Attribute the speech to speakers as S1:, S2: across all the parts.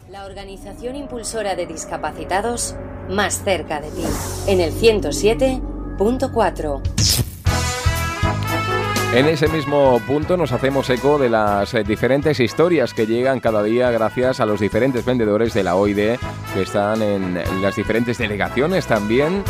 S1: La organización impulsora de discapacitados más cerca de ti, en el 107.4.
S2: En ese mismo punto nos hacemos eco de las diferentes historias que llegan cada día gracias a los diferentes vendedores de la OID que están en las diferentes delegaciones también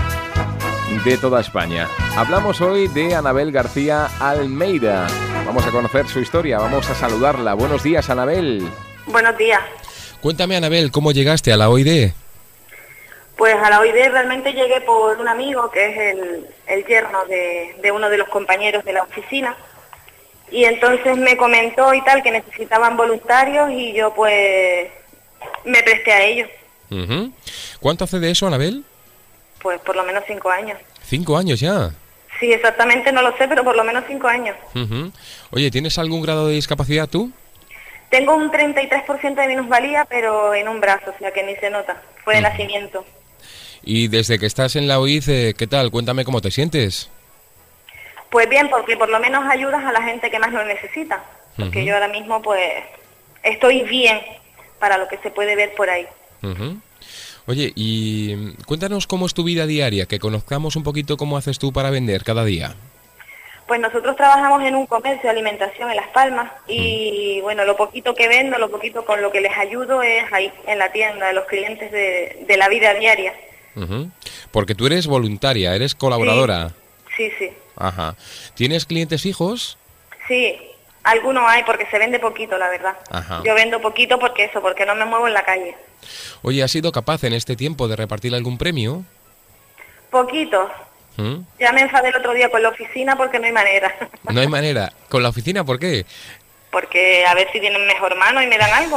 S2: de toda España. Hablamos hoy de Anabel García Almeida. Vamos a conocer su historia, vamos a saludarla. Buenos días, Anabel.
S3: Buenos días.
S2: Cuéntame, Anabel, ¿cómo llegaste a la OID?
S3: Pues a la OID realmente llegué por un amigo que es el yerno de uno de los compañeros de la oficina, y entonces me comentó y tal que necesitaban voluntarios y yo pues me presté a ellos.
S2: Uh-huh. ¿Cuánto hace de eso, Anabel?
S3: Pues por lo menos 5 años.
S2: 5 años ya.
S3: Sí, exactamente no lo sé, pero por lo menos 5 años.
S2: Uh-huh. Oye, ¿tienes algún grado de discapacidad tú?
S3: Tengo un 33% de minusvalía, pero en un brazo, o sea que ni se nota. Fue de nacimiento.
S2: Y desde que estás en la OID, ¿qué tal? Cuéntame cómo te sientes.
S3: Pues bien, porque por lo menos ayudas a la gente que más lo necesita. Porque yo ahora mismo pues estoy bien para lo que se puede ver por ahí.
S2: Uh-huh. Oye, y cuéntanos cómo es tu vida diaria, que conozcamos un poquito cómo haces tú para vender cada día.
S3: Pues nosotros trabajamos en un comercio de alimentación en Las Palmas y bueno, lo poquito que vendo, lo poquito con lo que les ayudo es ahí, en la tienda, de los clientes de la vida diaria.
S2: Uh-huh. Porque tú eres voluntaria, eres colaboradora.
S3: Sí, sí.
S2: Ajá. ¿Tienes clientes fijos?
S3: Sí, algunos hay porque se vende poquito, la verdad.
S2: Ajá.
S3: Yo vendo poquito porque no me muevo en la calle.
S2: Oye, ¿has sido capaz en este tiempo de repartir algún premio?
S3: Poquito. Ya me enfadé el otro día con la oficina porque no hay manera.
S2: No hay manera. ¿Con la oficina por qué?
S3: Porque a ver si tienen mejor mano y me dan algo.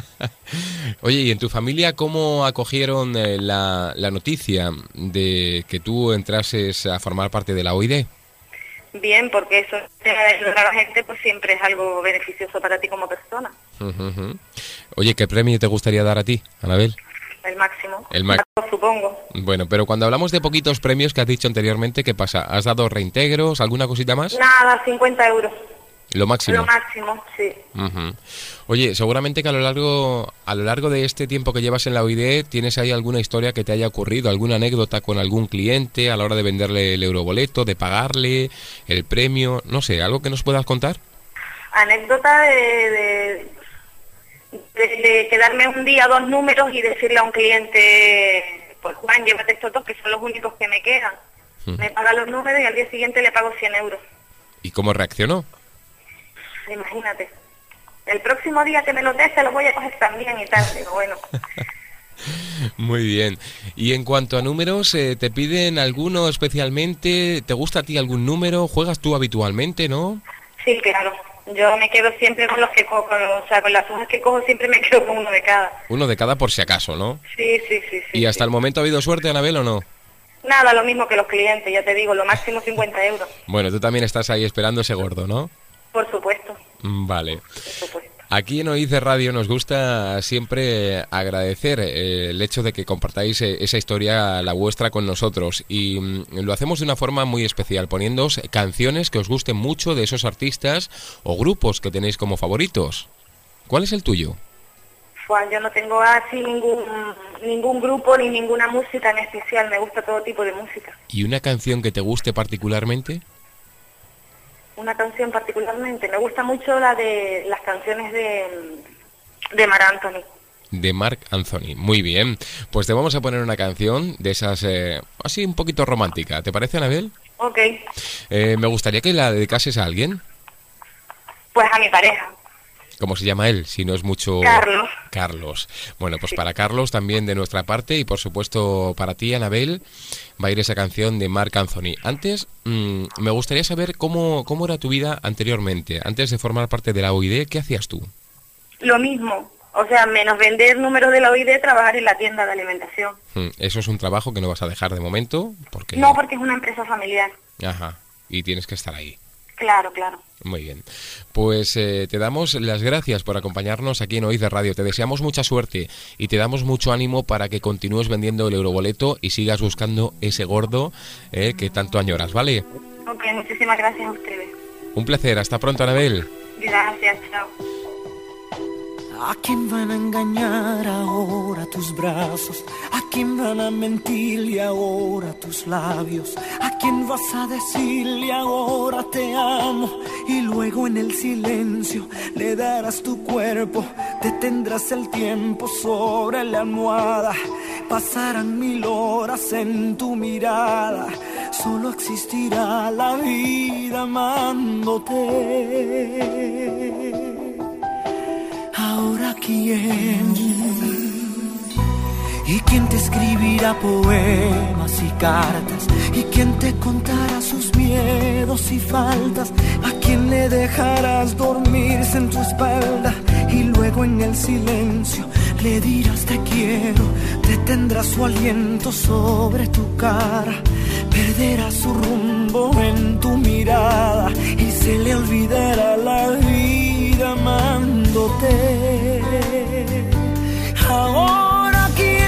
S2: Oye, ¿y en tu familia cómo acogieron la noticia de que tú entrases a formar parte de la OID?
S3: Bien, porque eso de ayudar a la gente pues siempre es algo beneficioso para ti como persona.
S2: Uh-huh. Oye, ¿qué premio te gustaría dar a ti, Anabel?
S3: El máximo.
S2: El máximo,
S3: supongo.
S2: Bueno, pero cuando hablamos de poquitos premios que has dicho anteriormente, ¿qué pasa? ¿Has dado reintegros, alguna cosita más?
S3: Nada, 50 euros.
S2: Lo máximo.
S3: Lo máximo, sí.
S2: Uh-huh. Oye, seguramente que a lo largo de este tiempo que llevas en la OID, ¿tienes ahí alguna historia que te haya ocurrido, alguna anécdota con algún cliente a la hora de venderle el euroboleto, de pagarle el premio, no sé, algo que nos puedas contar?
S3: Anécdota de quedarme un día 2 números y decirle a un cliente, pues Juan, llévate estos 2 que son los únicos que me quedan. Me paga los números y al día siguiente le pago 100 euros.
S2: ¿Y cómo reaccionó?
S3: Imagínate. El próximo día que me lo des te lo voy a coger también y tal. Digo, bueno.
S2: Muy bien. Y en cuanto a números, ¿te piden alguno especialmente? ¿Te gusta a ti algún número? ¿Juegas tú habitualmente, no?
S3: Sí, claro. Yo me quedo siempre con los que cojo, o sea, con las hojas que cojo siempre me quedo con uno de cada.
S2: Uno de cada por si acaso, ¿no?
S3: Sí.
S2: ¿Y hasta el momento ha habido suerte, Anabel, o no?
S3: Nada, lo mismo que los clientes, ya te digo, lo máximo 50 euros.
S2: Bueno, tú también estás ahí esperando ese gordo, ¿no?
S3: Por supuesto.
S2: Vale.
S3: Por supuesto.
S2: Aquí en OID Radio nos gusta siempre agradecer el hecho de que compartáis esa historia, la vuestra, con nosotros, y lo hacemos de una forma muy especial, poniéndoos canciones que os gusten mucho de esos artistas o grupos que tenéis como favoritos. ¿Cuál es el tuyo?
S3: Pues yo no tengo así ningún grupo ni ninguna música en especial, me gusta todo tipo de música.
S2: ¿Y una canción que te guste particularmente?
S3: Una canción particularmente, me gusta mucho las canciones de Marc Anthony.
S2: De Marc Anthony, muy bien. Pues te vamos a poner una canción de esas, así un poquito romántica, ¿te parece, Anabel?
S3: Ok.
S2: Me gustaría que la dedicases a alguien.
S3: Pues a mi pareja.
S2: ¿Cómo se llama él? Si no es mucho...
S3: Carlos.
S2: Carlos. Bueno, pues
S3: sí.
S2: Para Carlos también de nuestra parte y por supuesto para ti, Anabel, va a ir esa canción de Marc Anthony. Antes, me gustaría saber cómo era tu vida anteriormente. Antes de formar parte de la OID, ¿qué hacías tú?
S3: Lo mismo. O sea, menos vender números de la OID, trabajar en la tienda de alimentación.
S2: Eso es un trabajo que no vas a dejar de momento, porque...
S3: No, porque es una empresa familiar.
S2: Ajá, y tienes que estar ahí.
S3: Claro, claro.
S2: Muy bien. Pues te damos las gracias por acompañarnos aquí en OID Radio. Te deseamos mucha suerte y te damos mucho ánimo para que continúes vendiendo el euroboleto y sigas buscando ese gordo que tanto añoras, ¿vale?
S3: Ok, muchísimas gracias a ustedes.
S2: Un placer. Hasta pronto, Anabel.
S3: Gracias, chao.
S4: ¿A quién van a engañar ahora tus brazos? ¿A quién van a mentirle ahora tus labios? ¿A quién vas a decirle ahora te amo? Y luego en el silencio le darás tu cuerpo, detendrás el tiempo sobre la almohada. Pasarán 1000 horas en tu mirada, solo existirá la vida amándote. Ahora quién, y quién te escribirá poemas y cartas, y quién te contará sus miedos y faltas, a quién le dejarás dormirse en tu espalda, y luego en el silencio le dirás te quiero, detendrás su aliento sobre tu cara, perderá su rumbo en tu mirada y se le olvidará la vida amándote. Ahora quién,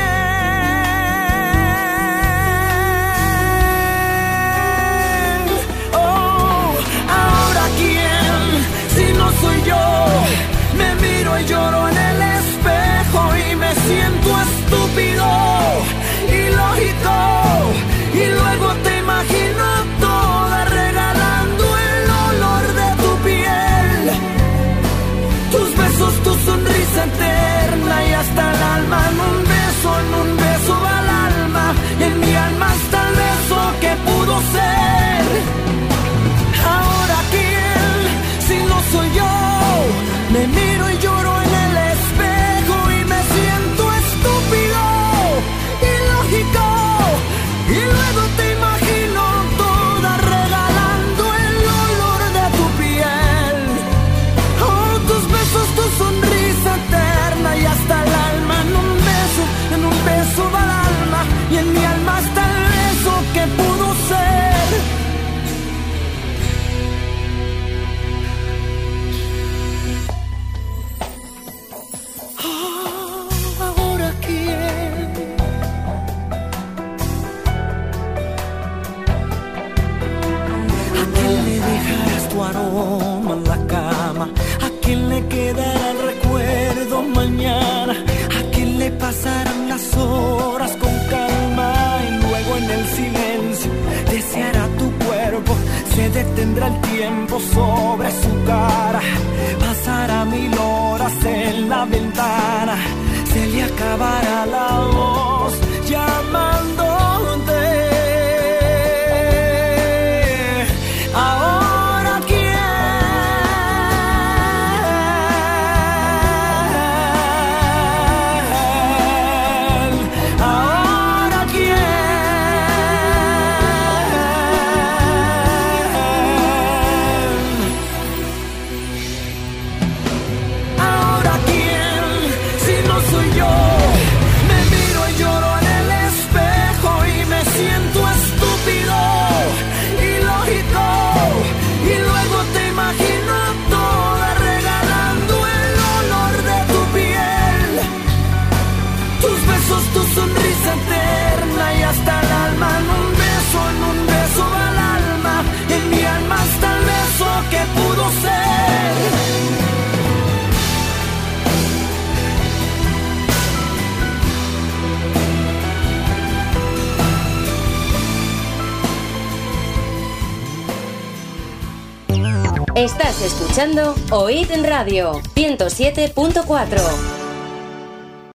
S4: oh, ahora quién, si no soy yo, me miro y lloro en el espejo y me siento estúpido, ilógico, y luego te imagino toda regalando el olor de tu piel, tus besos, tu sonrisa eterna y hasta el alma. En un beso va el alma, y en mi alma está el beso que pudo ser. Ahora quién, si no soy yo, me miro y lloro en el espejo y me siento estúpido, ilógico, y luego te imagino toda regalando el olor de tu piel, oh, tus besos, tu sonrisa eterna y hasta el alma. En un beso va el alma, y en mi alma está el beso que pudo ser. Ahora quién, ¿a quién le dejarás tu aroma en la cama? ¿A quién le quedará el recuerdo mañana? ¿A quién le pasarán las horas con calma? Y luego en el silencio deseará tu cuerpo, se detendrá el tiempo sobre su cara, pasará 1000 horas en la ventana, se le acabará la voz llamándote. Ahora quién, ahora quién, ahora quién, si no soy yo, me miro y lloro en el espejo y me siento estúpido, ilógico, y luego te imagino toda regalando el olor de tu piel, tus besos, tu sonrisa eterna y hasta el alma. En un beso va el alma, en mi alma está el beso que pudo ser.
S1: Estás escuchando Oíd Radio 107.4.